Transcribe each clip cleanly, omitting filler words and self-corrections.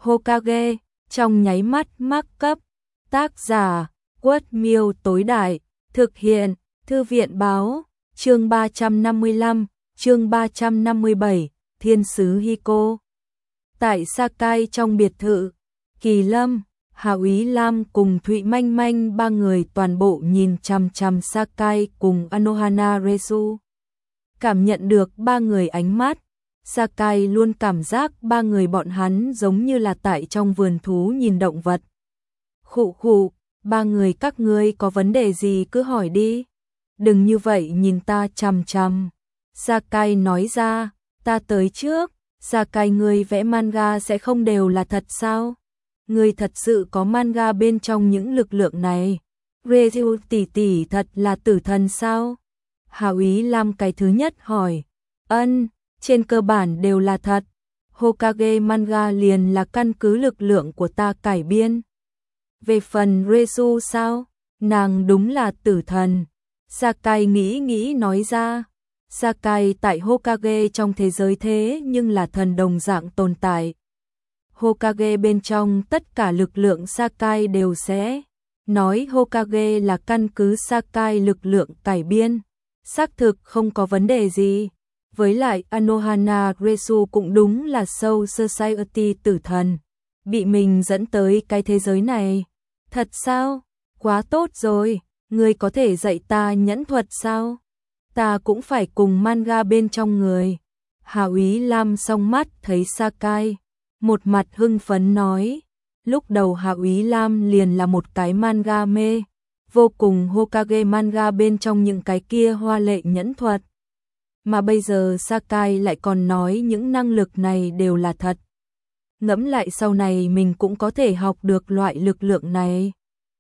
Hokage, trong nháy mắt mắc cấp. Tác giả, Quất Miêu tối đại, thực hiện, Thư viện báo, chương 355, chương 357, Thiên sứ Hiko. Tại Sakai trong biệt thự, Kỳ Lâm, Hạ Úy Lam cùng Thụy Manh Manh ba người toàn bộ nhìn chằm chằm Sakai cùng Anohana Resu. Cảm nhận được ba người ánh mắt, Sakai luôn cảm giác ba người bọn hắn giống như là tại trong vườn thú nhìn động vật. Khụ khụ, ba người các ngươi có vấn đề gì cứ hỏi đi. Đừng như vậy nhìn ta chằm chằm. Sakai nói ra, ta tới trước. Sakai, ngươi vẽ manga sẽ không đều là thật sao? Ngươi thật sự có manga bên trong những lực lượng này? Resu tỷ tỷ thật là tử thần sao? Hạ Úy Lam cái thứ nhất hỏi. Ân, trên cơ bản đều là thật. Hokage manga liền là căn cứ lực lượng của ta cải biên. Về phần Resu sao? Nàng đúng là tử thần. Sakai nghĩ nói ra. Sakai tại Hokage trong thế giới thế nhưng là thần đồng dạng tồn tại. Hokage bên trong tất cả lực lượng Sakai đều sẽ nói Hokage là căn cứ Sakai lực lượng cải biên. Xác thực không có vấn đề gì. Với lại Anohana Resu cũng đúng là Soul Society tử thần. Bị mình dẫn tới cái thế giới này. Thật sao? Quá tốt rồi. Ngươi có thể dạy ta nhẫn thuật sao? Ta cũng phải cùng manga bên trong người. Hạ Úy Lam song mắt thấy Sakai, một mặt hưng phấn nói. Lúc đầu Hạ Úy Lam liền là một cái manga mê, vô cùng Hokage manga bên trong những cái kia hoa lệ nhẫn thuật. Mà bây giờ Sakai lại còn nói những năng lực này đều là thật. Ngẫm lại sau này mình cũng có thể học được loại lực lượng này.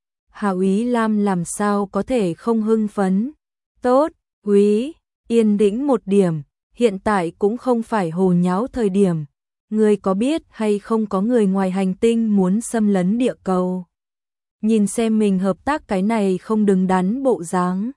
Hạ Úy Lam làm sao có thể không hưng phấn. Tốt, Úy, yên tĩnh một điểm, hiện tại cũng không phải hồ nháo thời điểm. Ngươi có biết hay không có người ngoài hành tinh muốn xâm lấn địa cầu? Nhìn xem mình hợp tác cái này không đứng đắn bộ dáng.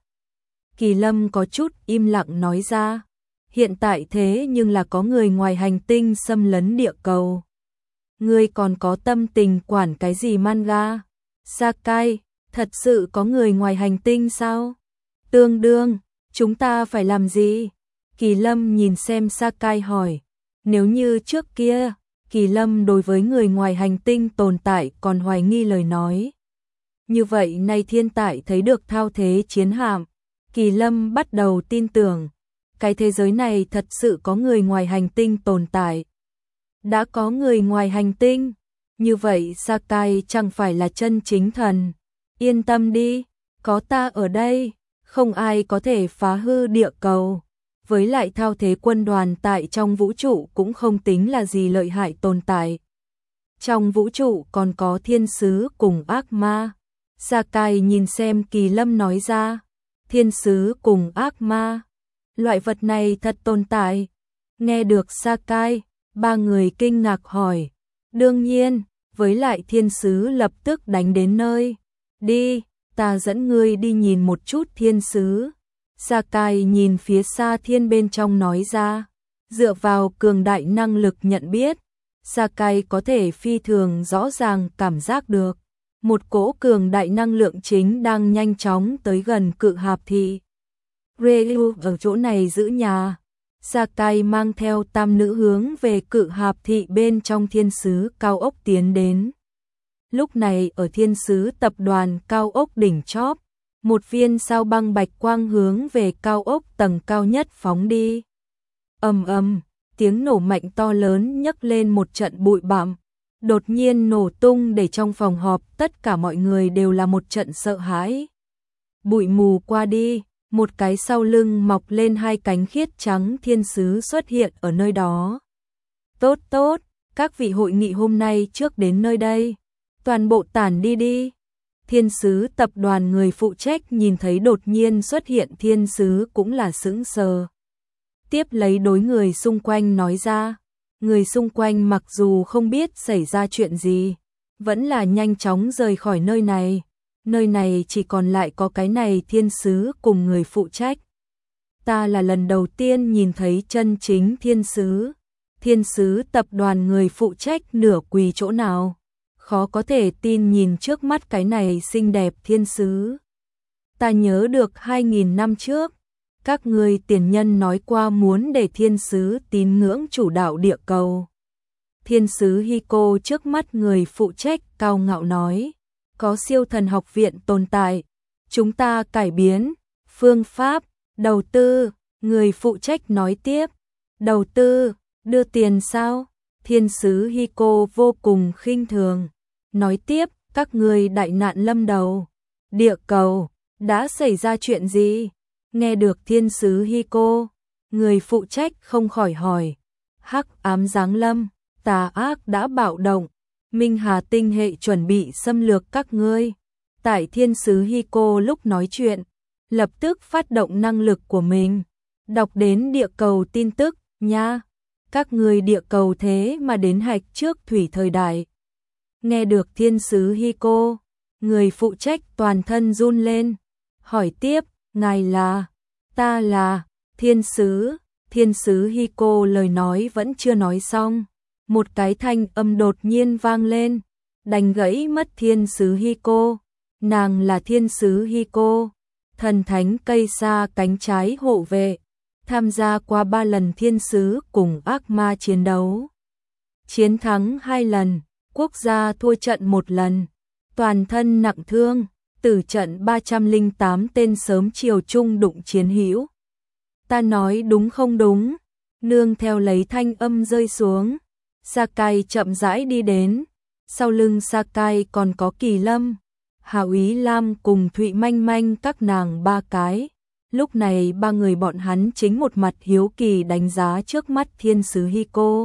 Kỳ Lâm có chút im lặng nói ra. Hiện tại thế nhưng là có người ngoài hành tinh xâm lấn địa cầu. Ngươi còn có tâm tình quản cái gì manga? Sakai, thật sự có người ngoài hành tinh sao? Tương đương, chúng ta phải làm gì? Kỳ Lâm nhìn xem Sakai hỏi. Nếu như trước kia, Kỳ Lâm đối với người ngoài hành tinh tồn tại còn hoài nghi lời nói. Như vậy nay thiên tại thấy được thao thế chiến hạm, Kỳ Lâm bắt đầu tin tưởng. Cái thế giới này thật sự có người ngoài hành tinh tồn tại. Đã có người ngoài hành tinh, như vậy Sakai chẳng phải là chân chính thần. Yên tâm đi, có ta ở đây, không ai có thể phá hư địa cầu. Với lại thao thế quân đoàn tại trong vũ trụ cũng không tính là gì lợi hại tồn tại. Trong vũ trụ còn có thiên sứ cùng ác ma. Sakai nhìn xem Kỳ Lâm nói ra. Thiên sứ cùng ác ma. Loại vật này thật tồn tại. Nghe được Sakai, ba người kinh ngạc hỏi. Đương nhiên, với lại thiên sứ lập tức đánh đến nơi. Đi, ta dẫn ngươi đi nhìn một chút thiên sứ. Sakai nhìn phía xa thiên bên trong nói ra. Dựa vào cường đại năng lực nhận biết, Sakai có thể phi thường rõ ràng cảm giác được. Một cỗ cường đại năng lượng chính đang nhanh chóng tới gần Cự Hạp Thị. Ryu ở chỗ này giữ nhà. Sakai mang theo tam nữ hướng về Cự Hạp Thị bên trong thiên sứ cao ốc tiến đến. Lúc này ở thiên sứ tập đoàn cao ốc đỉnh chóp, một viên sao băng bạch quang hướng về cao ốc tầng cao nhất phóng đi. Ầm ầm, tiếng nổ mạnh to lớn nhấc lên một trận bụi bặm, đột nhiên nổ tung để trong phòng họp tất cả mọi người đều là một trận sợ hãi. Bụi mù qua đi, một cái sau lưng mọc lên hai cánh khiết trắng thiên sứ xuất hiện ở nơi đó. Tốt tốt, các vị hội nghị hôm nay trước đến nơi đây, toàn bộ tản đi đi. Thiên sứ tập đoàn người phụ trách nhìn thấy đột nhiên xuất hiện thiên sứ cũng là sững sờ. Tiếp lấy đối người xung quanh nói ra. Người xung quanh mặc dù không biết xảy ra chuyện gì, vẫn là nhanh chóng rời khỏi nơi này. Nơi này chỉ còn lại có cái này thiên sứ cùng người phụ trách. Ta là lần đầu tiên nhìn thấy chân chính thiên sứ. Thiên sứ tập đoàn người phụ trách nửa quỳ chỗ nào. Khó có thể tin nhìn trước mắt cái này xinh đẹp thiên sứ. Ta nhớ được 2000 năm trước, các ngươi tiền nhân nói qua muốn để thiên sứ tín ngưỡng chủ đạo địa cầu. Thiên sứ Hiko trước mắt người phụ trách cao ngạo nói, có siêu thần học viện tồn tại, chúng ta cải biến phương pháp, đầu tư, người phụ trách nói tiếp, đầu tư, đưa tiền sao? Thiên sứ Hiko vô cùng khinh thường, nói tiếp, các ngươi đại nạn lâm đầu, địa cầu, đã xảy ra chuyện gì? Nghe được thiên sứ Hiko, người phụ trách không khỏi hỏi, hắc ám giáng lâm, tà ác đã bạo động, Minh Hà tinh hệ chuẩn bị xâm lược các ngươi. Tại thiên sứ Hiko lúc nói chuyện, lập tức phát động năng lực của mình, đọc đến địa cầu tin tức, nha, các ngươi địa cầu thế mà đến hạch trước thủy thời đại. Nghe được thiên sứ Hiko, người phụ trách toàn thân run lên, hỏi tiếp, ngài là, ta là, thiên sứ Hiko lời nói vẫn chưa nói xong, một cái thanh âm đột nhiên vang lên, đánh gãy mất thiên sứ Hiko, nàng là thiên sứ Hiko, thần thánh cây sa cánh trái hộ vệ, tham gia qua 3 lần thiên sứ cùng ác ma chiến đấu. Chiến thắng 2 lần, quốc gia thua trận 1 lần, toàn thân nặng thương, tử trận 308 tên sớm chiều chung đụng chiến hữu. Ta nói đúng không đúng? Nương theo lấy thanh âm rơi xuống, Sakai chậm rãi đi đến, sau lưng Sakai còn có Kỳ Lâm, Hà Úy Lam cùng Thụy Manh Manh các nàng 3 cái. Lúc này 3 người bọn hắn chính một mặt hiếu kỳ đánh giá trước mắt thiên sứ Hiko.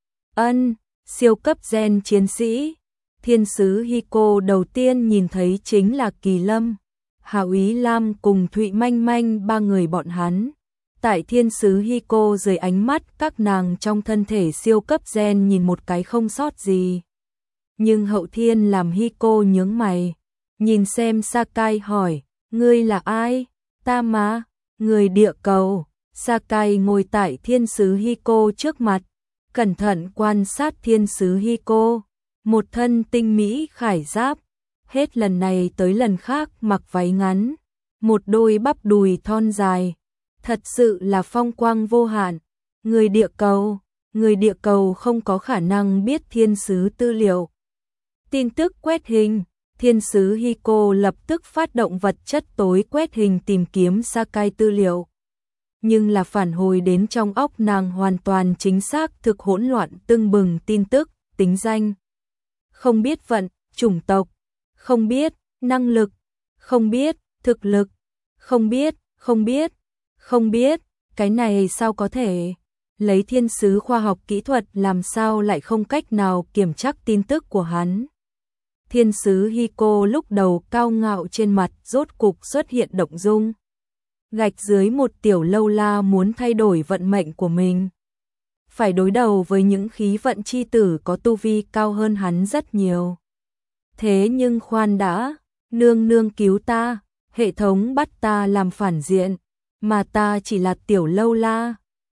Siêu cấp gen chiến sĩ. Thiên sứ Hiko đầu tiên nhìn thấy chính là Kỳ Lâm, Hà Úy Lam cùng Thụy Manh Manh 3 người bọn hắn. Tại thiên sứ Hiko dưới ánh mắt các nàng trong thân thể siêu cấp gen nhìn một cái không sót gì. Nhưng hậu thiên làm Hiko nhướng mày, nhìn xem Sakai hỏi, ngươi là ai? Ta mà, người địa cầu. Sakai ngồi tại thiên sứ Hiko trước mặt, cẩn thận quan sát thiên sứ Hiko, một thân tinh mỹ khải giáp, hết lần này tới lần khác mặc váy ngắn, một đôi bắp đùi thon dài, thật sự là phong quang vô hạn. Người địa cầu không có khả năng biết thiên sứ tư liệu. Tin tức quét hình, thiên sứ Hiko lập tức phát động vật chất tối quét hình tìm kiếm Sakai tư liệu. Nhưng là phản hồi đến trong óc nàng hoàn toàn chính xác thực hỗn loạn tưng bừng tin tức, tính danh. Không biết vận, chủng tộc, không biết, năng lực, không biết, thực lực, không biết, cái này sao có thể? Lấy thiên sứ khoa học kỹ thuật làm sao lại không cách nào kiểm tra tin tức của hắn? Thiên sứ Hiko lúc đầu cao ngạo trên mặt rốt cục xuất hiện động dung. Gạch dưới một tiểu lâu la muốn thay đổi vận mệnh của mình. Phải đối đầu với những khí vận chi tử có tu vi cao hơn hắn rất nhiều. Thế nhưng khoan đã, nương cứu ta, hệ thống bắt ta làm phản diện, mà ta chỉ là tiểu lâu la.